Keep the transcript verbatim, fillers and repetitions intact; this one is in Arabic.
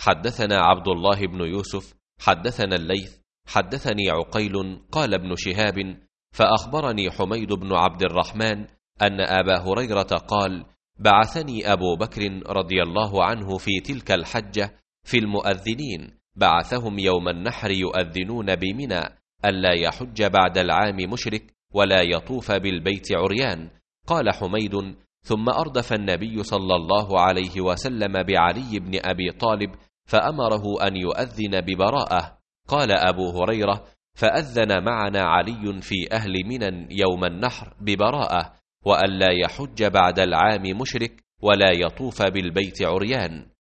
حدثنا عبد الله بن يوسف حدثنا الليث حدثني عقيل قال ابن شهاب فأخبرني حميد بن عبد الرحمن أن أبا هريرة قال بعثني أبو بكر رضي الله عنه في تلك الحجة في المؤذنين، بعثهم يوم النحر يؤذنون بمنى ألا يحج بعد العام مشرك ولا يطوف بالبيت عريان. قال حميد ثم أردف النبي صلى الله عليه وسلم بعلي بن أبي طالب فأمره أن يؤذن ببراءة. قال أبو هريرة فأذن معنا علي في أهل منى يوم النحر ببراءة وألا يحج بعد العام مشرك ولا يطوف بالبيت عريان.